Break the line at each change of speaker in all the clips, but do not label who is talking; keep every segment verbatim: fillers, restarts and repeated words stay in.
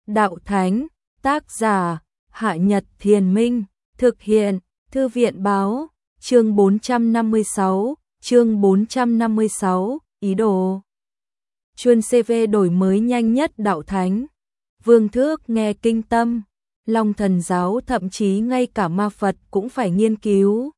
Đạo Thánh, tác giả, Hạ Nhật Thiền Minh, thực hiện, Thư viện Báo, chương bốn trăm năm mươi sáu, chương bốn trăm năm mươi sáu, ý đồ. Chuân xê vê đổi mới nhanh nhất Đạo Thánh. Vương Thước nghe kinh tâm, Long Thần giáo thậm chí ngay cả ma Phật cũng phải nghiên cứu.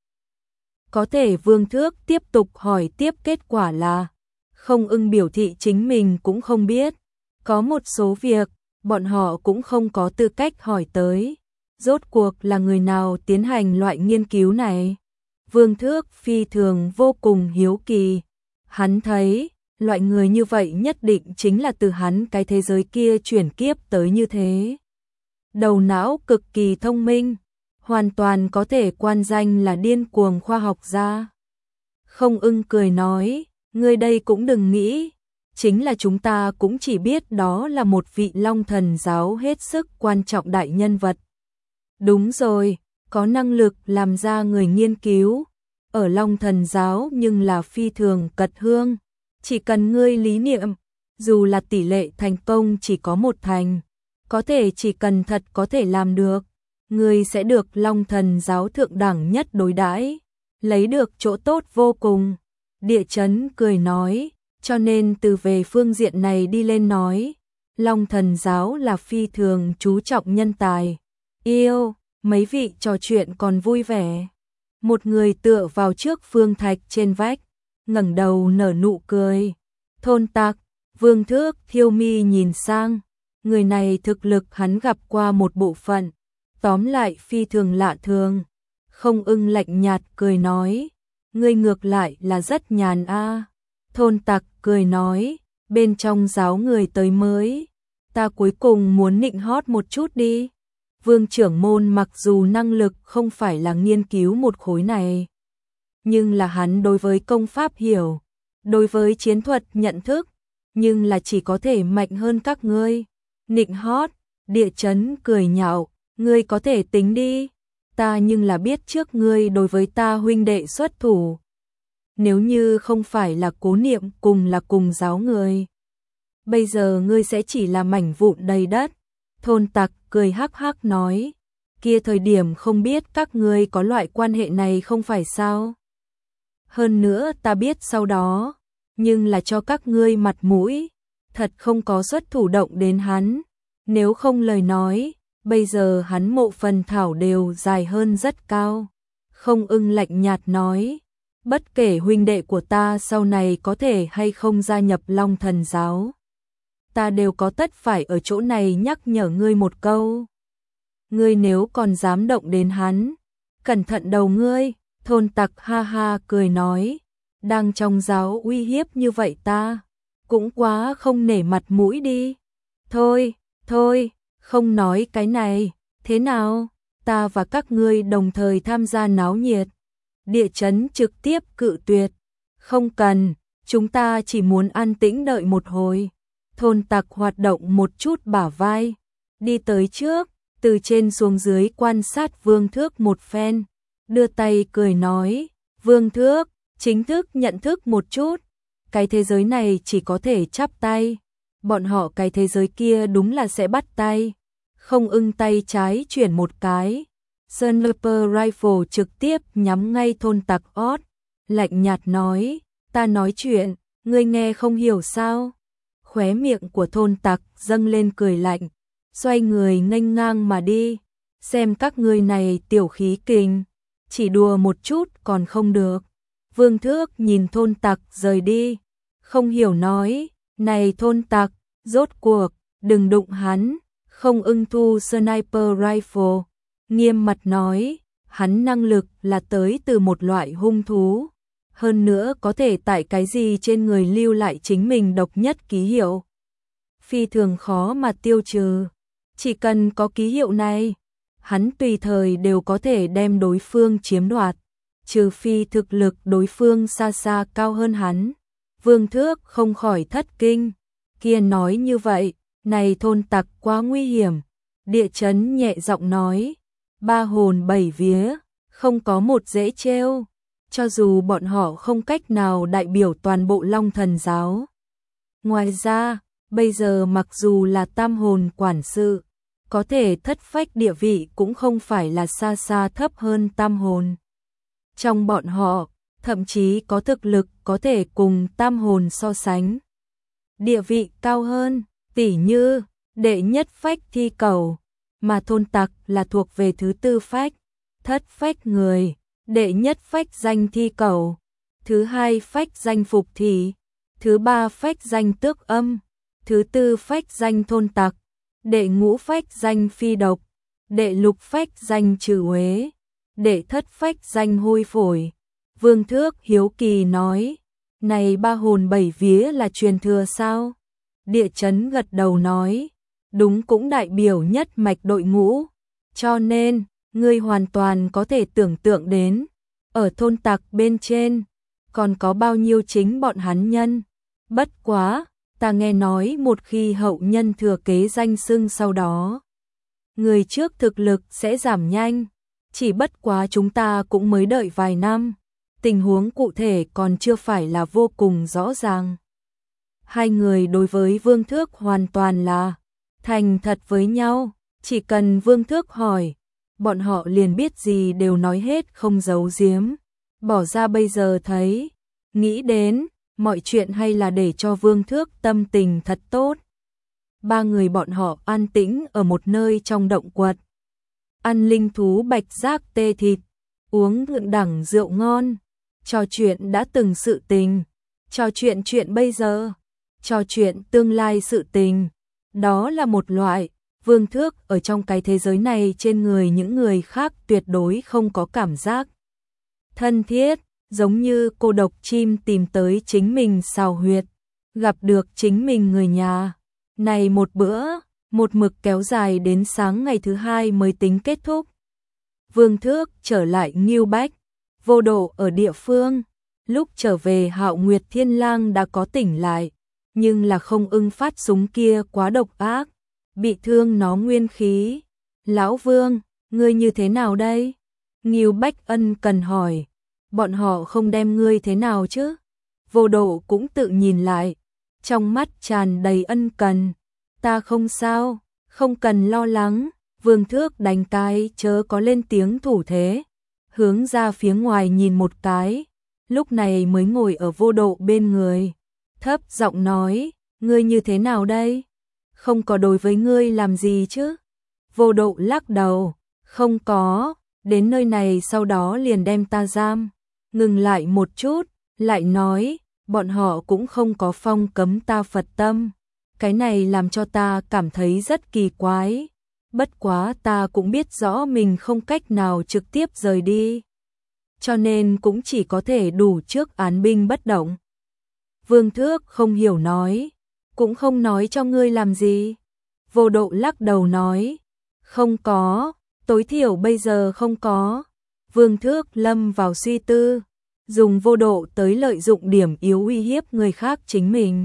Có thể Vương Thước tiếp tục hỏi tiếp, kết quả là Không Ưng biểu thị chính mình cũng không biết. Có một số việc, bọn họ cũng không có tư cách hỏi tới. Rốt cuộc là người nào tiến hành loại nghiên cứu này? Vương Thước phi thường vô cùng hiếu kỳ. Hắn thấy, loại người như vậy nhất định chính là từ hắn cái thế giới kia chuyển kiếp tới như thế. Đầu não cực kỳ thông minh, hoàn toàn có thể quan danh là điên cuồng khoa học gia. Không Ưng cười nói, ngươi đây cũng đừng nghĩ, chính là chúng ta cũng chỉ biết đó là một vị Long Thần giáo hết sức quan trọng đại nhân vật. Đúng rồi, có năng lực làm ra người nghiên cứu, ở Long Thần giáo nhưng là phi thường cật hương, chỉ cần ngươi lý niệm, dù là tỷ lệ thành công chỉ có một thành, có thể chỉ cần thật có thể làm được, ngươi sẽ được Long Thần giáo thượng đẳng nhất đối đãi, lấy được chỗ tốt vô cùng. Địa Chấn cười nói, cho nên từ về phương diện này đi lên nói, Long Thần giáo là phi thường chú trọng nhân tài. Yêu, mấy vị trò chuyện còn vui vẻ. Một người tựa vào trước phương thạch trên vách, ngẩng đầu nở nụ cười. Thôn Tặc, Vương Thước thiêu mi nhìn sang, người này thực lực hắn gặp qua một bộ phận, tóm lại phi thường lạ thường. Không Ưng lạnh nhạt cười nói, ngươi ngược lại là rất nhàn a. Thôn Tặc cười nói, bên trong giáo người tới mới, ta cuối cùng muốn nịnh hót một chút đi. Vương trưởng môn mặc dù năng lực không phải là nghiên cứu một khối này, nhưng là hắn đối với công pháp hiểu, đối với chiến thuật nhận thức, nhưng là chỉ có thể mạnh hơn các ngươi. Nịnh hót, Địa Chấn cười nhạo, ngươi có thể tính đi, ta nhưng là biết trước ngươi đối với ta huynh đệ xuất thủ. Nếu như không phải là Cố Niệm cùng là cùng giáo người, bây giờ ngươi sẽ chỉ là mảnh vụn đầy đất. Thôn Tặc cười hắc hắc nói, kia thời điểm không biết các ngươi có loại quan hệ này không phải sao? Hơn nữa ta biết sau đó, nhưng là cho các ngươi mặt mũi, thật không có xuất thủ động đến hắn, nếu không lời nói, bây giờ hắn mộ phần thảo đều dài hơn rất cao. Không Ưng lạnh nhạt nói, bất kể huynh đệ của ta sau này có thể hay không gia nhập Long Thần giáo, ta đều có tất phải ở chỗ này nhắc nhở ngươi một câu. Ngươi nếu còn dám động đến hắn, cẩn thận đầu ngươi. Thôn Tặc ha ha cười nói, đang trong giáo uy hiếp như vậy ta, cũng quá không nể mặt mũi đi. Thôi, thôi, không nói cái này, thế nào, ta và các ngươi đồng thời tham gia náo nhiệt. Địa Chấn trực tiếp cự tuyệt, không cần, chúng ta chỉ muốn an tĩnh đợi một hồi. Thôn Tặc hoạt động một chút bả vai, đi tới trước, từ trên xuống dưới quan sát Vương Thước một phen, đưa tay cười nói, Vương Thước, chính thức nhận thức một chút, cái thế giới này chỉ có thể chắp tay, bọn họ cái thế giới kia đúng là sẽ bắt tay. Không Ưng tay trái chuyển một cái, Sniper Rifle trực tiếp nhắm ngay Thôn Tặc ót, lạnh nhạt nói, ta nói chuyện, ngươi nghe không hiểu sao? Khóe miệng của Thôn Tặc dâng lên cười lạnh, xoay người nghênh ngang mà đi, xem các ngươi này tiểu khí kình, chỉ đùa một chút còn không được. Vương Thước nhìn Thôn Tặc rời đi, không hiểu nói, này Thôn Tặc, rốt cuộc, đừng đụng hắn. Không Ưng thu Sniper Rifle, nghiêm mặt nói, hắn năng lực là tới từ một loại hung thú, hơn nữa có thể tại cái gì trên người lưu lại chính mình độc nhất ký hiệu, phi thường khó mà tiêu trừ. Chỉ cần có ký hiệu này, hắn tùy thời đều có thể đem đối phương chiếm đoạt, trừ phi thực lực đối phương xa xa cao hơn hắn. Vương Thước không khỏi thất kinh, kia nói như vậy, này Thôn Tặc quá nguy hiểm. Địa Chấn nhẹ giọng nói, ba hồn bảy vía, không có một dễ trêu, cho dù bọn họ không cách nào đại biểu toàn bộ Long Thần giáo. Ngoài ra, bây giờ mặc dù là tam hồn quản sự, có thể thất phách địa vị cũng không phải là xa xa thấp hơn tam hồn. Trong bọn họ, thậm chí có thực lực có thể cùng tam hồn so sánh. Địa vị cao hơn, tỉ như đệ nhất phách thi cầu, mà thôn tặc là thuộc về thứ tư phách, thất phách người, đệ nhất phách danh thi cầu, thứ hai phách danh phục thị, thứ ba phách danh tước âm, thứ tư phách danh thôn tặc, đệ ngũ phách danh phi độc, đệ lục phách danh trừ uế, đệ thất phách danh hôi phổi. Vương Thước hiếu kỳ nói, này ba hồn bảy vía là truyền thừa sao? Địa chấn gật đầu nói, đúng, cũng đại biểu nhất mạch đội ngũ, cho nên, ngươi hoàn toàn có thể tưởng tượng đến, ở thôn tặc bên trên, còn có bao nhiêu chính bọn hắn nhân. Bất quá, ta nghe nói một khi hậu nhân thừa kế danh xưng sau đó, người trước thực lực sẽ giảm nhanh, chỉ bất quá chúng ta cũng mới đợi vài năm, tình huống cụ thể còn chưa phải là vô cùng rõ ràng. Hai người đối với Vương Thước hoàn toàn là thành thật với nhau, chỉ cần Vương Thước hỏi, bọn họ liền biết gì đều nói hết không giấu giếm. Bỏ ra bây giờ thấy, nghĩ đến, mọi chuyện hay là để cho Vương Thước tâm tình thật tốt. Ba người bọn họ an tĩnh ở một nơi trong động quật, ăn linh thú bạch giác tê thịt, uống thượng đẳng rượu ngon, trò chuyện đã từng sự tình, trò chuyện chuyện bây giờ, trò chuyện tương lai sự tình. Đó là một loại, Vương Thước ở trong cái thế giới này trên người những người khác tuyệt đối không có cảm giác thân thiết, giống như cô độc chim tìm tới chính mình xào huyệt, gặp được chính mình người nhà. Này một bữa, một mực kéo dài đến sáng ngày thứ hai mới tính kết thúc. Vương Thước trở lại Ngưu Bách, Vô Độ ở địa phương, lúc trở về Hạo Nguyệt Thiên Lang đã có tỉnh lại, nhưng là không ưng phát súng kia quá độc ác, bị thương nó nguyên khí. Lão Vương, ngươi như thế nào đây? Ngưu Bách ân cần hỏi, bọn họ không đem ngươi thế nào chứ? Vô Độ cũng tự nhìn lại, trong mắt tràn đầy ân cần. Ta không sao, không cần lo lắng. Vương Thước đánh cái chớ có lên tiếng thủ thế, hướng ra phía ngoài nhìn một cái, lúc này mới ngồi ở Vô Độ bên người, thấp giọng nói, ngươi như thế nào đây? Không có đối với ngươi làm gì chứ? Vô Độ lắc đầu, không có, đến nơi này sau đó liền đem ta giam. Ngừng lại một chút, lại nói, bọn họ cũng không có phong cấm ta Phật tâm. Cái này làm cho ta cảm thấy rất kỳ quái. Bất quá ta cũng biết rõ mình không cách nào trực tiếp rời đi, cho nên cũng chỉ có thể đủ trước án binh bất động. Vương Thước không hiểu nói, cũng không nói cho ngươi làm gì. Vô Độ lắc đầu nói, không có, tối thiểu bây giờ không có. Vương Thước lâm vào suy tư, dùng Vô Độ tới lợi dụng điểm yếu uy hiếp người khác chính mình.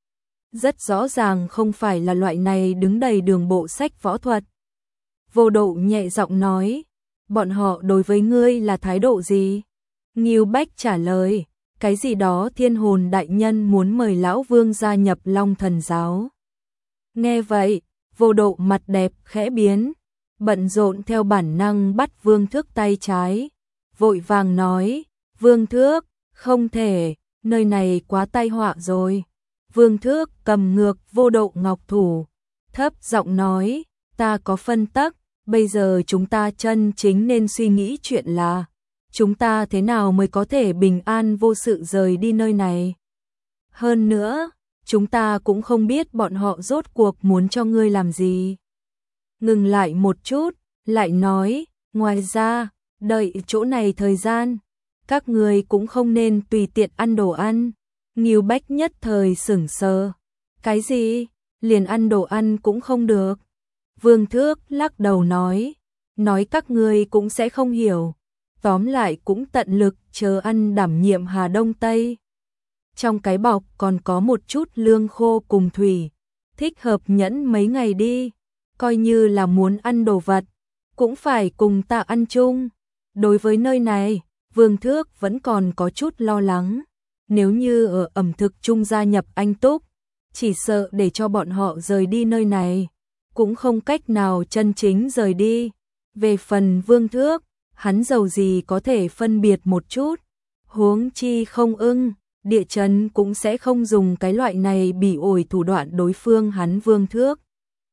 Rất rõ ràng không phải là loại này đứng đầy đường bộ sách võ thuật. Vô Độ nhẹ giọng nói, bọn họ đối với ngươi là thái độ gì? Ngưu Bách trả lời, cái gì đó Thiên Hồn đại nhân muốn mời lão Vương gia nhập Long Thần giáo. Nghe vậy, Vô Độ mặt đẹp khẽ biến, bận rộn theo bản năng bắt Vương Thước tay trái, vội vàng nói, Vương Thước, không thể, nơi này quá tai họa rồi. Vương Thước cầm ngược Vô Độ ngọc thủ, thấp giọng nói, ta có phân tắc, bây giờ chúng ta chân chính nên suy nghĩ chuyện là, chúng ta thế nào mới có thể bình an vô sự rời đi nơi này. Hơn nữa, chúng ta cũng không biết bọn họ rốt cuộc muốn cho ngươi làm gì. Ngừng lại một chút, lại nói, ngoài ra, đợi chỗ này thời gian, các ngươi cũng không nên tùy tiện ăn đồ ăn. Ngưu Bách nhất thời sửng sờ. Cái gì? Liền ăn đồ ăn cũng không được. Vương Thước lắc đầu nói, nói các ngươi cũng sẽ không hiểu. Tóm lại cũng tận lực chờ ăn đảm nhiệm Hà Đông Tây. Trong cái bọc còn có một chút lương khô cùng thủy, thích hợp nhẫn mấy ngày đi, coi như là muốn ăn đồ vật, cũng phải cùng ta ăn chung. Đối với nơi này, Vương Thước vẫn còn có chút lo lắng. Nếu như ở ẩm thực chung gia nhập Anh Túc, chỉ sợ để cho bọn họ rời đi nơi này, cũng không cách nào chân chính rời đi. Về phần Vương Thước, hắn giàu gì có thể phân biệt một chút, huống chi không ưng, địa chấn cũng sẽ không dùng cái loại này bỉ ổi thủ đoạn đối phương hắn Vương Thước.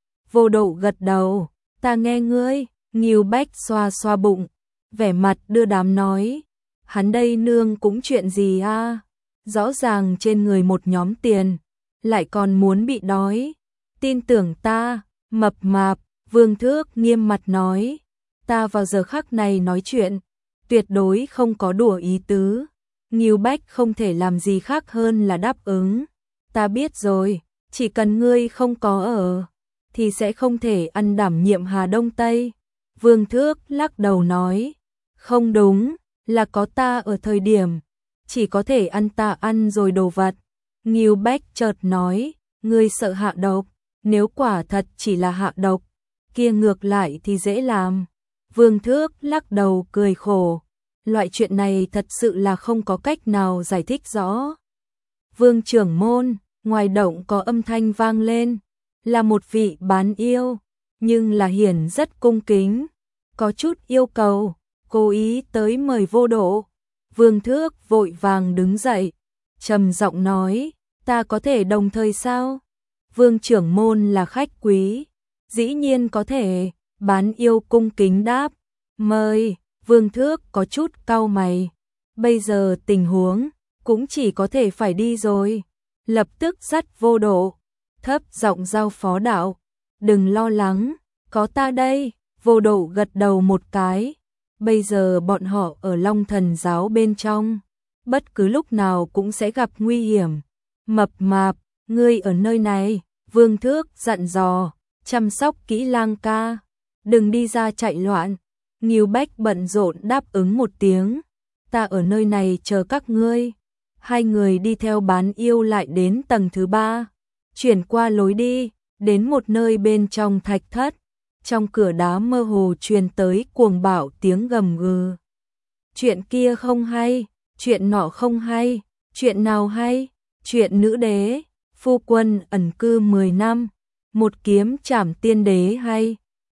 Vô Độ gật đầu, ta nghe ngươi, Ngưu Bách xoa xoa bụng, vẻ mặt đưa đám nói, hắn đây nương cũng chuyện gì a? Rõ ràng trên người một nhóm tiền, lại còn muốn bị đói, tin tưởng ta, mập mạp, Vương Thước nghiêm mặt nói, ta vào giờ khắc này nói chuyện, tuyệt đối không có đùa ý tứ. Ngưu Bách không thể làm gì khác hơn là đáp ứng, ta biết rồi, chỉ cần ngươi không có ở, thì sẽ không thể ăn đảm nhiệm Hà Đông Tây. Vương Thước lắc đầu nói, không đúng, là có ta ở thời điểm, chỉ có thể ăn ta ăn rồi đồ vật. Ngưu Bách chợt nói, ngươi sợ hạ độc, nếu quả thật chỉ là hạ độc, kia ngược lại thì dễ làm. Vương Thước lắc đầu cười khổ, loại chuyện này thật sự là không có cách nào giải thích rõ. Vương trưởng môn, ngoài động có âm thanh vang lên, là một vị bán yêu, nhưng là hiển rất cung kính, có chút yêu cầu, cố ý tới mời Vô Độ. Vương Thước vội vàng đứng dậy, trầm giọng nói, ta có thể đồng thời sao? Vương trưởng môn là khách quý, dĩ nhiên có thể, bán yêu cung kính đáp, mời. Vương Thước có chút cau mày, bây giờ tình huống cũng chỉ có thể phải đi rồi, lập tức dắt Vô Độ, thấp giọng giao phó đạo, đừng lo lắng, có ta đây. Vô Độ gật đầu một cái, bây giờ bọn họ ở Long Thần giáo bên trong, bất cứ lúc nào cũng sẽ gặp nguy hiểm. Mập mạp, ngươi ở nơi này, Vương Thước dặn dò, chăm sóc kỹ Lang ca, đừng đi ra chạy loạn. Ngưu Bách bận rộn đáp ứng một tiếng, ta ở nơi này chờ các ngươi. Hai người đi theo bán yêu lại đến tầng thứ ba, chuyển qua lối đi, đến một nơi bên trong thạch thất, trong cửa đá mơ hồ truyền tới cuồng bạo tiếng gầm gừ. Chuyện kia không hay, chuyện nọ không hay, chuyện nào hay, chuyện nữ đế, phu quân ẩn cư mười năm, một kiếm trảm tiên đế hay.